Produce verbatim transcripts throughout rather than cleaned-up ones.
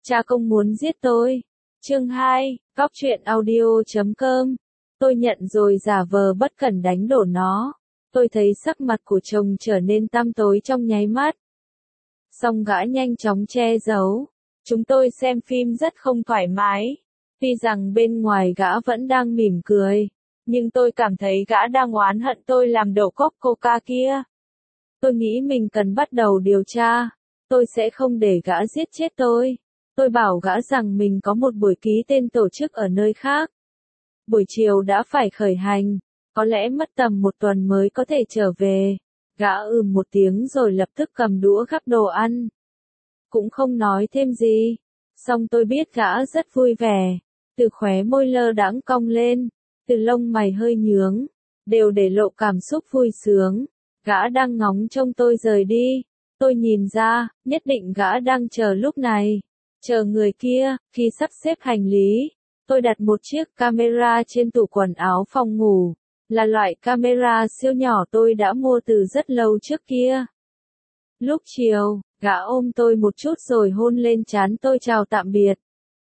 Cha công muốn giết tôi. Chương hai, Góc truyện audio chấm com. Tôi nhận rồi giả vờ bất cẩn đánh đổ nó. Tôi thấy sắc mặt của chồng trở nên tăm tối trong nháy mắt. Song gã nhanh chóng che giấu. Chúng tôi xem phim rất không thoải mái. Tuy rằng bên ngoài gã vẫn đang mỉm cười, nhưng tôi cảm thấy gã đang oán hận tôi làm đổ cốc coca kia. Tôi nghĩ mình cần bắt đầu điều tra. Tôi sẽ không để gã giết chết tôi. Tôi bảo gã rằng mình có một buổi ký tên tổ chức ở nơi khác. Buổi chiều đã phải khởi hành, có lẽ mất tầm một tuần mới có thể trở về. Gã ừm một tiếng rồi lập tức cầm đũa gắp đồ ăn. Cũng không nói thêm gì. Song tôi biết gã rất vui vẻ. Từ khóe môi lơ đãng cong lên, từ lông mày hơi nhướng, đều để lộ cảm xúc vui sướng. Gã đang ngóng trông tôi rời đi. Tôi nhìn ra, nhất định gã đang chờ lúc này. Chờ người kia. Khi sắp xếp hành lý, tôi đặt một chiếc camera trên tủ quần áo phòng ngủ. Là loại camera siêu nhỏ tôi đã mua từ rất lâu trước kia. Lúc chiều, gã ôm tôi một chút rồi hôn lên trán tôi chào tạm biệt.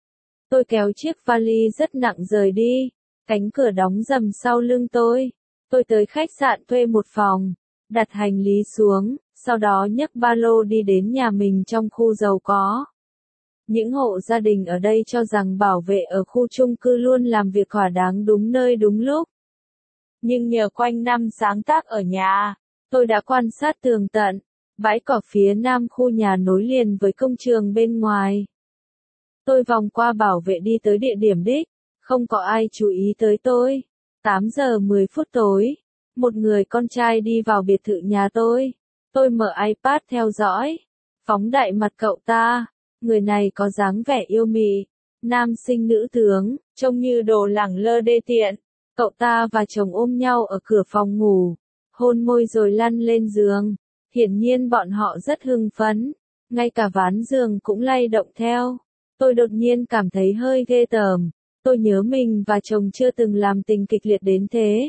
Tôi kéo chiếc vali rất nặng rời đi. Cánh cửa đóng rầm sau lưng tôi. Tôi tới khách sạn thuê một phòng, đặt hành lý xuống, sau đó nhấc ba lô đi đến nhà mình trong khu giàu có. Những hộ gia đình ở đây cho rằng bảo vệ ở khu chung cư luôn làm việc thỏa đáng đúng nơi đúng lúc. Nhưng nhờ quanh năm sáng tác ở nhà, tôi đã quan sát tường tận, bãi cỏ phía nam khu nhà nối liền với công trường bên ngoài. Tôi vòng qua bảo vệ đi tới địa điểm đích, không có ai chú ý tới tôi. tám giờ mười phút tối, một người con trai đi vào biệt thự nhà tôi. Tôi mở iPad theo dõi, phóng đại mặt cậu ta. Người này có dáng vẻ yêu mị, nam sinh nữ tướng, trông như đồ lẳng lơ đê tiện. Cậu ta và chồng ôm nhau ở cửa phòng ngủ, hôn môi rồi lăn lên giường. Hiển nhiên bọn họ rất hưng phấn, ngay cả ván giường cũng lay động theo. Tôi đột nhiên cảm thấy hơi ghê tởm. Tôi nhớ mình và chồng chưa từng làm tình kịch liệt đến thế.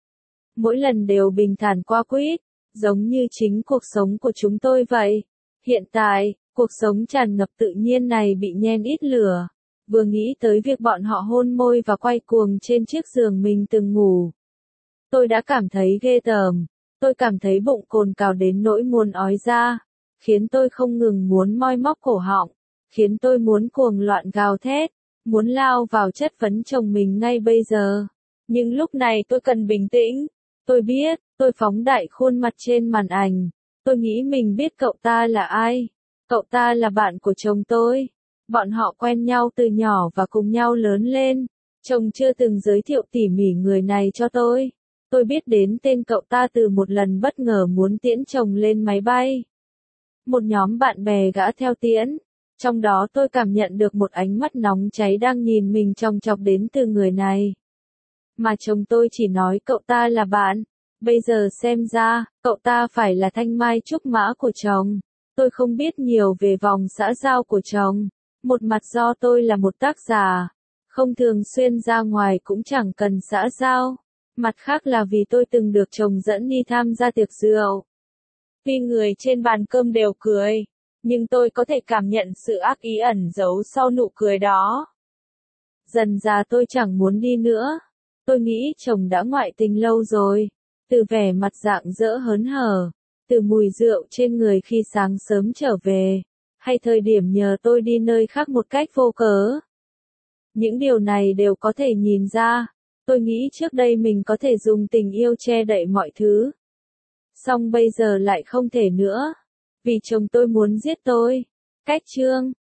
Mỗi lần đều bình thản qua quýt, giống như chính cuộc sống của chúng tôi vậy. Hiện tại, cuộc sống tràn ngập tự nhiên này bị nhen ít lửa. Vừa nghĩ tới việc bọn họ hôn môi và quay cuồng trên chiếc giường mình từng ngủ, tôi đã cảm thấy ghê tởm. Tôi cảm thấy bụng cồn cào đến nỗi muốn ói ra, khiến tôi không ngừng muốn moi móc cổ họng, khiến tôi muốn cuồng loạn gào thét, muốn lao vào chất vấn chồng mình ngay bây giờ. Nhưng lúc này tôi cần bình tĩnh. Tôi biết, tôi phóng đại khuôn mặt trên màn ảnh. Tôi nghĩ mình biết cậu ta là ai. Cậu ta là bạn của chồng tôi. Bọn họ quen nhau từ nhỏ và cùng nhau lớn lên. Chồng chưa từng giới thiệu tỉ mỉ người này cho tôi. Tôi biết đến tên cậu ta từ một lần bất ngờ muốn tiễn chồng lên máy bay. Một nhóm bạn bè gã theo tiễn. Trong đó tôi cảm nhận được một ánh mắt nóng cháy đang nhìn mình chòng chọc đến từ người này. Mà chồng tôi chỉ nói cậu ta là bạn. Bây giờ xem ra, cậu ta phải là thanh mai trúc mã của chồng. Tôi không biết nhiều về vòng xã giao của chồng. Một mặt do tôi là một tác giả, không thường xuyên ra ngoài cũng chẳng cần xã giao. Mặt khác là vì tôi từng được chồng dẫn đi tham gia tiệc rượu. Tuy người trên bàn cơm đều cười, nhưng tôi có thể cảm nhận sự ác ý ẩn giấu sau nụ cười đó. Dần dà tôi chẳng muốn đi nữa. Tôi nghĩ chồng đã ngoại tình lâu rồi. Từ vẻ mặt rạng rỡ hớn hở, từ mùi rượu trên người khi sáng sớm trở về, hay thời điểm nhờ tôi đi nơi khác một cách vô cớ. Những điều này đều có thể nhìn ra. Tôi nghĩ trước đây mình có thể dùng tình yêu che đậy mọi thứ. Song bây giờ lại không thể nữa. Vì chồng tôi muốn giết tôi. Cách chương